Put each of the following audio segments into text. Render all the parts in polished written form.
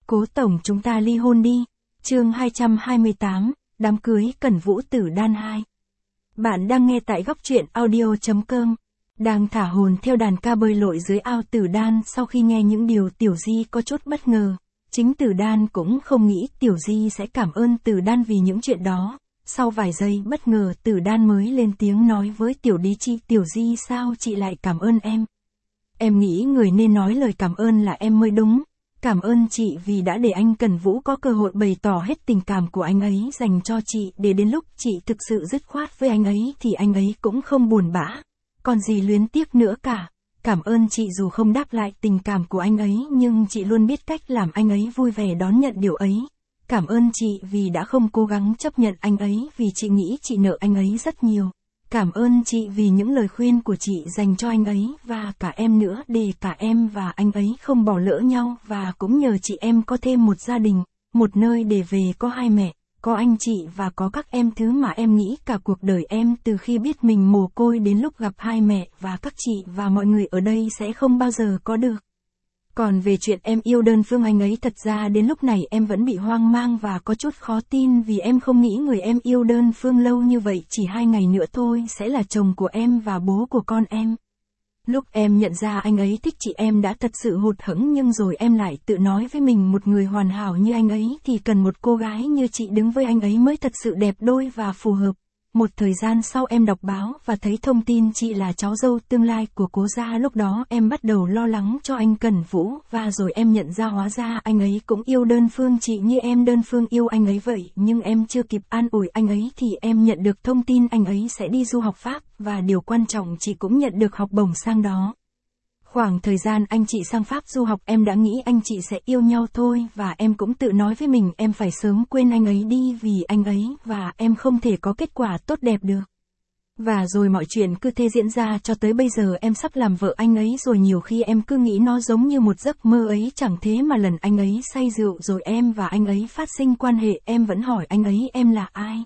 Cố tổng chúng ta ly hôn đi. Chương 228, đám cưới Cẩn Vũ Tử Đan 2. Bạn đang nghe tại góc truyện audio.com. Đang thả hồn theo đàn ca bơi lội dưới ao Tử Đan sau khi nghe những điều Tiểu Di có chút bất ngờ. Chính Tử Đan cũng không nghĩ Tiểu Di sẽ cảm ơn Tử Đan vì những chuyện đó. Sau vài giây bất ngờ Tử Đan mới lên tiếng nói với Tiểu Lý Chi, Tiểu Di sao chị lại cảm ơn em? Em nghĩ người nên nói lời cảm ơn là em mới đúng. Cảm ơn chị vì đã để anh Cẩn Vũ có cơ hội bày tỏ hết tình cảm của anh ấy dành cho chị, để đến lúc chị thực sự dứt khoát với anh ấy thì anh ấy cũng không buồn bã. Còn gì luyến tiếc nữa cả. Cảm ơn chị dù không đáp lại tình cảm của anh ấy nhưng chị luôn biết cách làm anh ấy vui vẻ đón nhận điều ấy. Cảm ơn chị vì đã không cố gắng chấp nhận anh ấy vì chị nghĩ chị nợ anh ấy rất nhiều. Cảm ơn chị vì những lời khuyên của chị dành cho anh ấy và cả em nữa, để cả em và anh ấy không bỏ lỡ nhau, và cũng nhờ chị em có thêm một gia đình, một nơi để về, có hai mẹ, có anh chị và có các em, thứ mà em nghĩ cả cuộc đời em từ khi biết mình mồ côi đến lúc gặp hai mẹ và các chị và mọi người ở đây sẽ không bao giờ có được. Còn về chuyện em yêu đơn phương anh ấy, thật ra đến lúc này em vẫn bị hoang mang và có chút khó tin vì em không nghĩ người em yêu đơn phương lâu như vậy chỉ 2 ngày nữa thôi sẽ là chồng của em và bố của con em. Lúc em nhận ra anh ấy thích chị em đã thật sự hụt hẫng, nhưng rồi em lại tự nói với mình một người hoàn hảo như anh ấy thì cần một cô gái như chị đứng với anh ấy mới thật sự đẹp đôi và phù hợp. Một thời gian sau em đọc báo và thấy thông tin chị là cháu dâu tương lai của Cố gia, lúc đó em bắt đầu lo lắng cho anh Cẩn Vũ, và rồi em nhận ra hóa ra anh ấy cũng yêu đơn phương chị như em đơn phương yêu anh ấy vậy. Nhưng em chưa kịp an ủi anh ấy thì em nhận được thông tin anh ấy sẽ đi du học Pháp, và điều quan trọng chị cũng nhận được học bổng sang đó. Khoảng thời gian anh chị sang Pháp du học em đã nghĩ anh chị sẽ yêu nhau thôi, và em cũng tự nói với mình em phải sớm quên anh ấy đi vì anh ấy và em không thể có kết quả tốt đẹp được. Và rồi mọi chuyện cứ thế diễn ra cho tới bây giờ em sắp làm vợ anh ấy rồi. Nhiều khi em cứ nghĩ nó giống như một giấc mơ ấy, chẳng thế mà lần anh ấy say rượu rồi em và anh ấy phát sinh quan hệ, em vẫn hỏi anh ấy em là ai.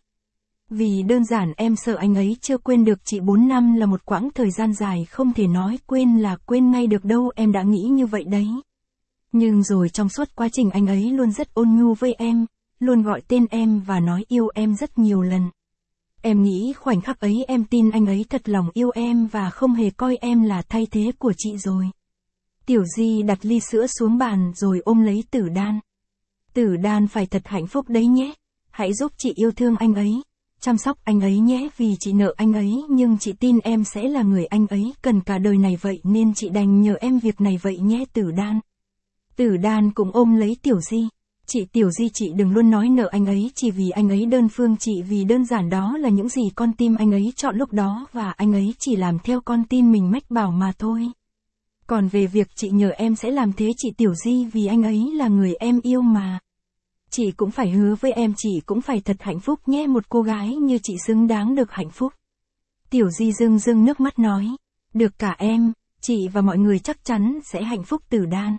Vì đơn giản em sợ anh ấy chưa quên được chị. 4 năm là một quãng thời gian dài, không thể nói quên là quên ngay được đâu, em đã nghĩ như vậy đấy. Nhưng rồi trong suốt quá trình anh ấy luôn rất ôn nhu với em, luôn gọi tên em và nói yêu em rất nhiều lần. Em nghĩ khoảnh khắc ấy em tin anh ấy thật lòng yêu em và không hề coi em là thay thế của chị rồi. Tiểu Di đặt ly sữa xuống bàn rồi ôm lấy Tử Đan. Tử Đan phải thật hạnh phúc đấy nhé. Hãy giúp chị yêu thương anh ấy, chăm sóc anh ấy nhé, vì chị nợ anh ấy nhưng chị tin em sẽ là người anh ấy cần cả đời này, vậy nên chị đành nhờ em việc này vậy nhé Tử Đan. Tử Đan cũng ôm lấy Tiểu Di. Tiểu Di chị đừng luôn nói nợ anh ấy chỉ vì anh ấy đơn phương chị, vì đơn giản đó là những gì con tim anh ấy chọn lúc đó và anh ấy chỉ làm theo con tim mình mách bảo mà thôi. Còn về việc chị nhờ em sẽ làm thế chị Tiểu Di vì anh ấy là người em yêu mà. Chị cũng phải hứa với em chị cũng phải thật hạnh phúc nhé, một cô gái như chị xứng đáng được hạnh phúc. Tiểu Di rưng rưng nước mắt nói. Được cả em, chị và mọi người chắc chắn sẽ hạnh phúc Tử Đan.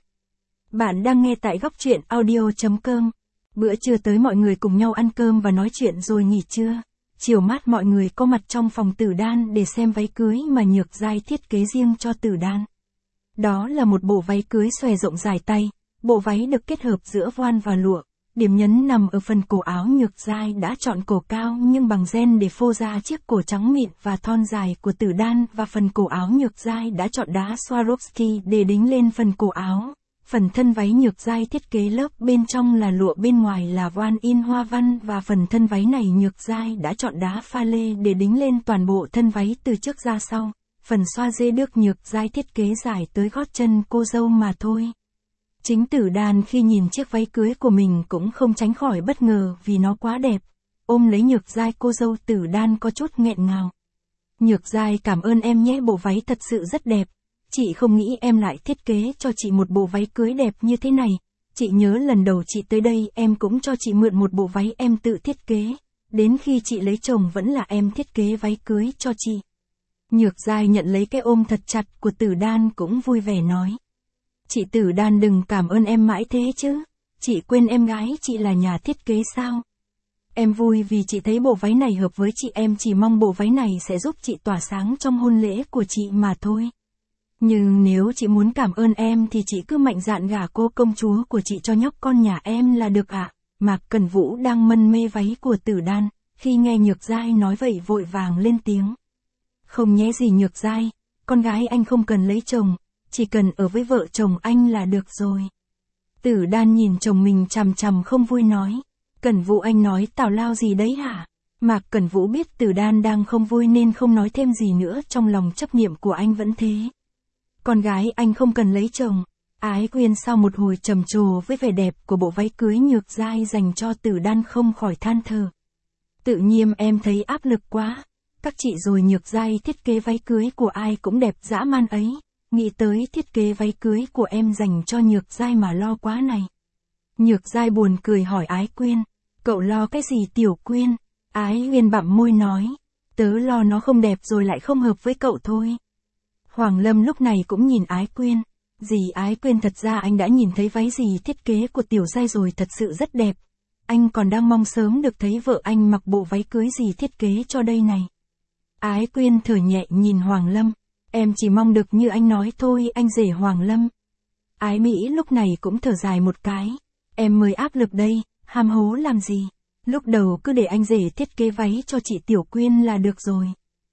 Bạn đang nghe tại góc truyện audio.com. Bữa trưa tới mọi người cùng nhau ăn cơm và nói chuyện rồi nghỉ trưa. Chiều mát mọi người có mặt trong phòng Tử Đan để xem váy cưới mà Nhược Giai thiết kế riêng cho Tử Đan. Đó là một bộ váy cưới xòe rộng dài tay, bộ váy được kết hợp giữa voan và lụa. Điểm nhấn nằm ở phần cổ áo. Nhược Giai đã chọn cổ cao nhưng bằng ren để phô ra chiếc cổ trắng mịn và thon dài của Tử Đan, và phần cổ áo Nhược Giai đã chọn đá Swarovski để đính lên phần cổ áo. Phần thân váy Nhược Giai thiết kế lớp bên trong là lụa, bên ngoài là voan in hoa văn, và phần thân váy này Nhược Giai đã chọn đá pha lê để đính lên toàn bộ thân váy từ trước ra sau. Phần xoa dê được Nhược Giai thiết kế dài tới gót chân cô dâu mà thôi. Chính Tử Đan khi nhìn chiếc váy cưới của mình cũng không tránh khỏi bất ngờ vì nó quá đẹp. Ôm lấy Nhược Giai cô dâu, Tử Đan có chút nghẹn ngào. Nhược Giai cảm ơn em nhé, bộ váy thật sự rất đẹp. Chị không nghĩ em lại thiết kế cho chị một bộ váy cưới đẹp như thế này. Chị nhớ lần đầu chị tới đây em cũng cho chị mượn một bộ váy em tự thiết kế. Đến khi chị lấy chồng vẫn là em thiết kế váy cưới cho chị. Nhược Giai nhận lấy cái ôm thật chặt của Tử Đan cũng vui vẻ nói. Chị Tử Đan đừng cảm ơn em mãi thế chứ. Chị quên em gái chị là nhà thiết kế sao? Em vui vì chị thấy bộ váy này hợp với chị, em chỉ mong bộ váy này sẽ giúp chị tỏa sáng trong hôn lễ của chị mà thôi. Nhưng nếu chị muốn cảm ơn em thì chị cứ mạnh dạn gả cô công chúa của chị cho nhóc con nhà em là được ạ. Mạc Cẩn Vũ đang mân mê váy của Tử Đan, khi nghe Nhược Giai nói vậy vội vàng lên tiếng. Không nhé gì Nhược Giai, con gái anh không cần lấy chồng, chỉ cần ở với vợ chồng anh là được rồi. Tử Đan nhìn chồng mình chằm chằm không vui nói. Cẩn Vũ anh nói tào lao gì đấy hả? Mạc Cẩn Vũ biết Tử Đan đang không vui nên không nói thêm gì nữa, trong lòng chấp niệm của anh vẫn thế. Con gái anh không cần lấy chồng. Ái Quyên sau một hồi trầm trồ với vẻ đẹp của bộ váy cưới Nhược Giai dành cho Tử Đan không khỏi than thở. Tự nhiên em thấy áp lực quá. Các chị rồi Nhược Giai thiết kế váy cưới của ai cũng đẹp dã man ấy. Nghĩ tới thiết kế váy cưới của em dành cho Nhược Giai mà lo quá này. Nhược Giai buồn cười hỏi Ái Quyên. Cậu lo cái gì Tiểu Quyên? Ái Uyên bặm môi nói. Tớ lo nó không đẹp rồi lại không hợp với cậu thôi. Hoàng Lâm lúc này cũng nhìn Ái Quyên. Dì Ái Quyên thật ra anh đã nhìn thấy váy gì thiết kế của Tiểu Giai rồi, thật sự rất đẹp. Anh còn đang mong sớm được thấy vợ anh mặc bộ váy cưới gì thiết kế cho đây này. Ái Quyên thở nhẹ nhìn Hoàng Lâm. Em chỉ mong được như anh nói thôi anh rể Hoàng Lâm. Ái Mỹ lúc này cũng thở dài một cái. Em mới áp lực đây, ham hố làm gì. Lúc đầu cứ để anh rể thiết kế váy cho chị Tiểu Quyên là được rồi.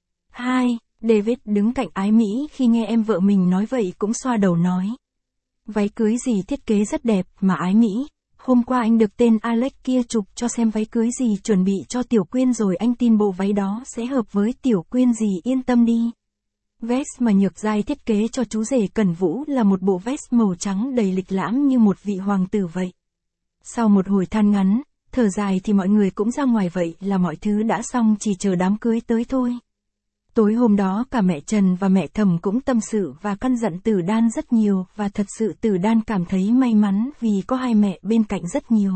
2. David đứng cạnh Ái Mỹ khi nghe em vợ mình nói vậy cũng xoa đầu nói. Váy cưới gì thiết kế rất đẹp mà Ái Mỹ. Hôm qua anh được tên Alex kia chụp cho xem váy cưới gì chuẩn bị cho Tiểu Quyên rồi, anh tin bộ váy đó sẽ hợp với Tiểu Quyên gì, yên tâm đi. Vest mà Nhược Giai thiết kế cho chú rể Cẩn Vũ là một bộ vest màu trắng đầy lịch lãm như một vị hoàng tử vậy. Sau một hồi than ngắn, thở dài thì mọi người cũng ra ngoài, vậy là mọi thứ đã xong, chỉ chờ đám cưới tới thôi. Tối hôm đó cả mẹ Trần và mẹ Thẩm cũng tâm sự và căn dặn Tử Đan rất nhiều, và thật sự Tử Đan cảm thấy may mắn vì có hai mẹ bên cạnh rất nhiều.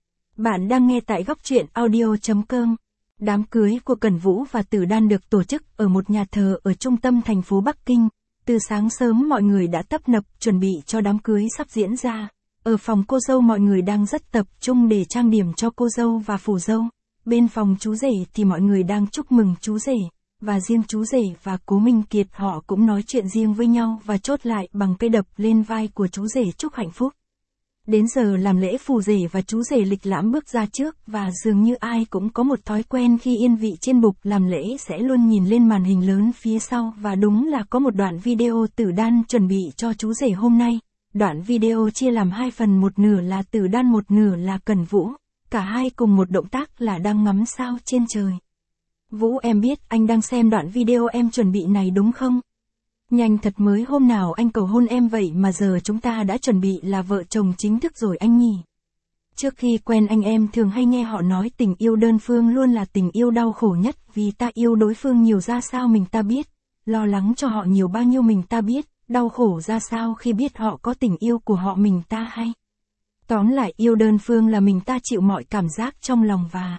Bạn đang nghe tại góc truyện audio.com. Đám cưới của Cẩn Vũ và Tử Đan được tổ chức ở một nhà thờ ở trung tâm thành phố Bắc Kinh. Từ sáng sớm mọi người đã tấp nập chuẩn bị cho đám cưới sắp diễn ra. Ở phòng cô dâu mọi người đang rất tập trung để trang điểm cho cô dâu và phù dâu. Bên phòng chú rể thì mọi người đang chúc mừng chú rể, và riêng chú rể và Cố Minh Kiệt họ cũng nói chuyện riêng với nhau và chốt lại bằng cây đập lên vai của chú rể chúc hạnh phúc. Đến giờ làm lễ, phù rể và chú rể lịch lãm bước ra trước, và dường như ai cũng có một thói quen khi yên vị trên bục làm lễ sẽ luôn nhìn lên màn hình lớn phía sau, và đúng là có một đoạn video Tử Đan chuẩn bị cho chú rể hôm nay. Đoạn video chia làm hai phần, một nửa là Tử Đan, một nửa là Cẩn Vũ. Cả hai cùng một động tác là đang ngắm sao trên trời. Vũ, em biết anh đang xem đoạn video em chuẩn bị này đúng không? Nhanh thật, mới hôm nào anh cầu hôn em vậy mà giờ chúng ta đã chuẩn bị là vợ chồng chính thức rồi anh nhỉ? Trước khi quen anh em thường hay nghe họ nói tình yêu đơn phương luôn là tình yêu đau khổ nhất, vì ta yêu đối phương nhiều ra sao mình ta biết, lo lắng cho họ nhiều bao nhiêu mình ta biết, đau khổ ra sao khi biết họ có tình yêu của họ mình ta hay. Tóm lại yêu đơn phương là mình ta chịu mọi cảm giác trong lòng, và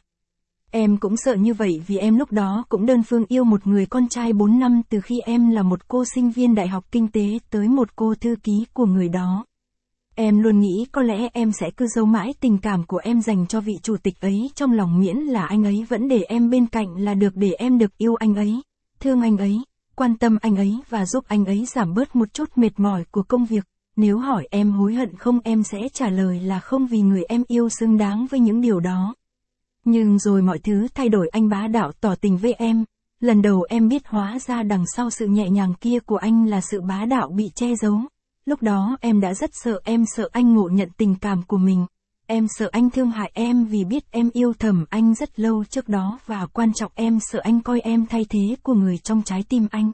em cũng sợ như vậy vì em lúc đó cũng đơn phương yêu một người con trai 4 năm, từ khi em là một cô sinh viên đại học kinh tế tới một cô thư ký của người đó. Em luôn nghĩ có lẽ em sẽ cứ giấu mãi tình cảm của em dành cho vị chủ tịch ấy trong lòng, miễn là anh ấy vẫn để em bên cạnh là được, để em được yêu anh ấy, thương anh ấy, quan tâm anh ấy và giúp anh ấy giảm bớt một chút mệt mỏi của công việc. Nếu hỏi em hối hận không, em sẽ trả lời là không, vì người em yêu xứng đáng với những điều đó. Nhưng rồi mọi thứ thay đổi, anh bá đạo tỏ tình với em. Lần đầu em biết hóa ra đằng sau sự nhẹ nhàng kia của anh là sự bá đạo bị che giấu. Lúc đó em đã rất sợ, em sợ anh ngộ nhận tình cảm của mình. Em sợ anh thương hại em vì biết em yêu thầm anh rất lâu trước đó, và quan trọng em sợ anh coi em thay thế của người trong trái tim anh.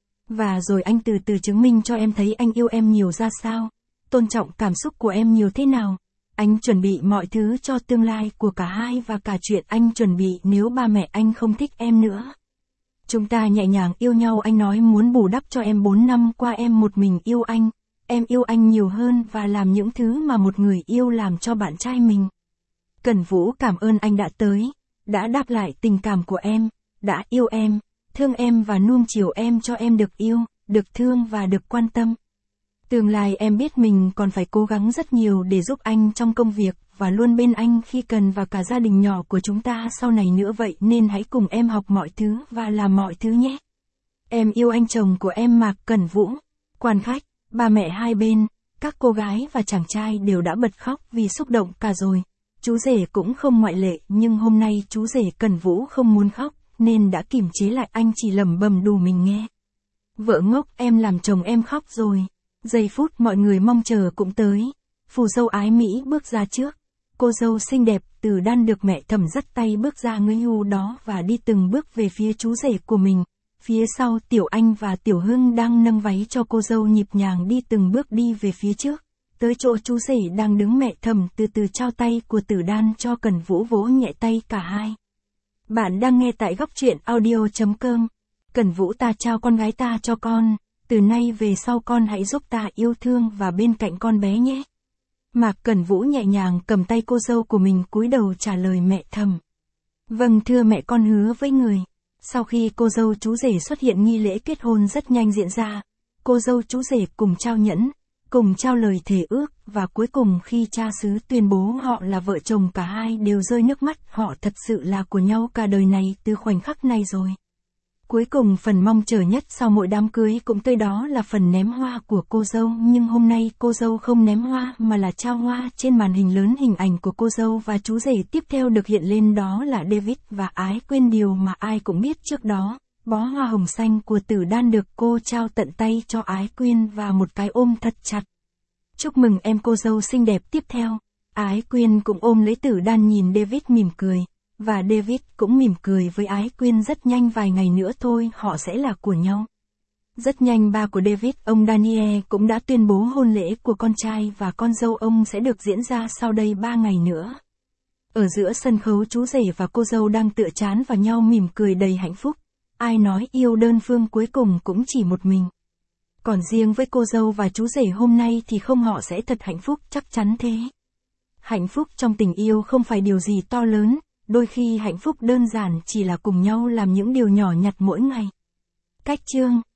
Và rồi anh từ từ chứng minh cho em thấy anh yêu em nhiều ra sao, tôn trọng cảm xúc của em nhiều thế nào. Anh chuẩn bị mọi thứ cho tương lai của cả hai, và cả chuyện anh chuẩn bị nếu ba mẹ anh không thích em nữa. Chúng ta nhẹ nhàng yêu nhau, anh nói muốn bù đắp cho em 4 năm qua em một mình yêu anh. Em yêu anh nhiều hơn và làm những thứ mà một người yêu làm cho bạn trai mình. Cẩn Vũ cảm ơn anh đã tới, đã đáp lại tình cảm của em, đã yêu em, thương em và nuông chiều em cho em được yêu, được thương và được quan tâm. Tương lai em biết mình còn phải cố gắng rất nhiều để giúp anh trong công việc, và luôn bên anh khi cần, và cả gia đình nhỏ của chúng ta sau này nữa, vậy nên hãy cùng em học mọi thứ và làm mọi thứ nhé. Em yêu anh chồng của em Mạc Cẩn Vũ. Quan khách, ba mẹ hai bên, các cô gái và chàng trai đều đã bật khóc vì xúc động cả rồi. Chú rể cũng không ngoại lệ, nhưng hôm nay chú rể Cẩn Vũ không muốn khóc, nên đã kìm chế lại, anh chỉ lẩm bẩm đủ mình nghe. Vợ ngốc, em làm chồng em khóc rồi. Giây phút mọi người mong chờ cũng tới. Phù dâu ái mỹ bước ra trước. Cô dâu xinh đẹp Từ Đan được mẹ Thẩm dắt tay bước ra ngưỡng hưu đó và đi từng bước về phía chú rể của mình. Phía sau Tiểu Anh và Tiểu Hưng đang nâng váy cho cô dâu nhịp nhàng đi từng bước đi về phía trước. Tới chỗ chú rể đang đứng, mẹ Thẩm từ từ trao tay của Từ Đan cho Cẩn Vũ, vỗ nhẹ tay cả hai. Bạn đang nghe tại góc truyện audio.com. Cẩn Vũ, ta trao con gái ta cho con, từ nay về sau con hãy giúp ta yêu thương và bên cạnh con bé nhé. Mạc Cẩn Vũ nhẹ nhàng cầm tay cô dâu của mình, cúi đầu trả lời mẹ Thẩm. Vâng thưa mẹ, con hứa với người. Sau khi cô dâu chú rể xuất hiện, nghi lễ kết hôn rất nhanh diễn ra. Cô dâu chú rể cùng trao nhẫn, cùng trao lời thề ước, và cuối cùng khi cha xứ tuyên bố họ là vợ chồng, cả hai đều rơi nước mắt, họ thật sự là của nhau cả đời này từ khoảnh khắc này rồi. Cuối cùng phần mong chờ nhất sau mỗi đám cưới cũng tới, đó là phần ném hoa của cô dâu, nhưng hôm nay cô dâu không ném hoa mà là trao hoa. Trên màn hình lớn, hình ảnh của cô dâu và chú rể tiếp theo được hiện lên, đó là David và Ái Quyên. Điều mà ai cũng biết trước đó, bó hoa hồng xanh của Từ Đan được cô trao tận tay cho Ái Quyên và một cái ôm thật chặt. Chúc mừng em cô dâu xinh đẹp. Tiếp theo, Ái Quyên cũng ôm lấy Từ Đan, nhìn David mỉm cười. Và David cũng mỉm cười với Ái Quyên. Rất nhanh, vài ngày nữa thôi, họ sẽ là của nhau. Rất nhanh, ba của David, ông Daniel, cũng đã tuyên bố hôn lễ của con trai và con dâu ông sẽ được diễn ra sau đây 3 ngày nữa. Ở giữa sân khấu, chú rể và cô dâu đang tựa trán vào nhau, mỉm cười đầy hạnh phúc. Ai nói yêu đơn phương cuối cùng cũng chỉ một mình. Còn riêng với cô dâu và chú rể hôm nay thì không, họ sẽ thật hạnh phúc, chắc chắn thế. Hạnh phúc trong tình yêu không phải điều gì to lớn. Đôi khi hạnh phúc đơn giản chỉ là cùng nhau làm những điều nhỏ nhặt mỗi ngày. Cách chương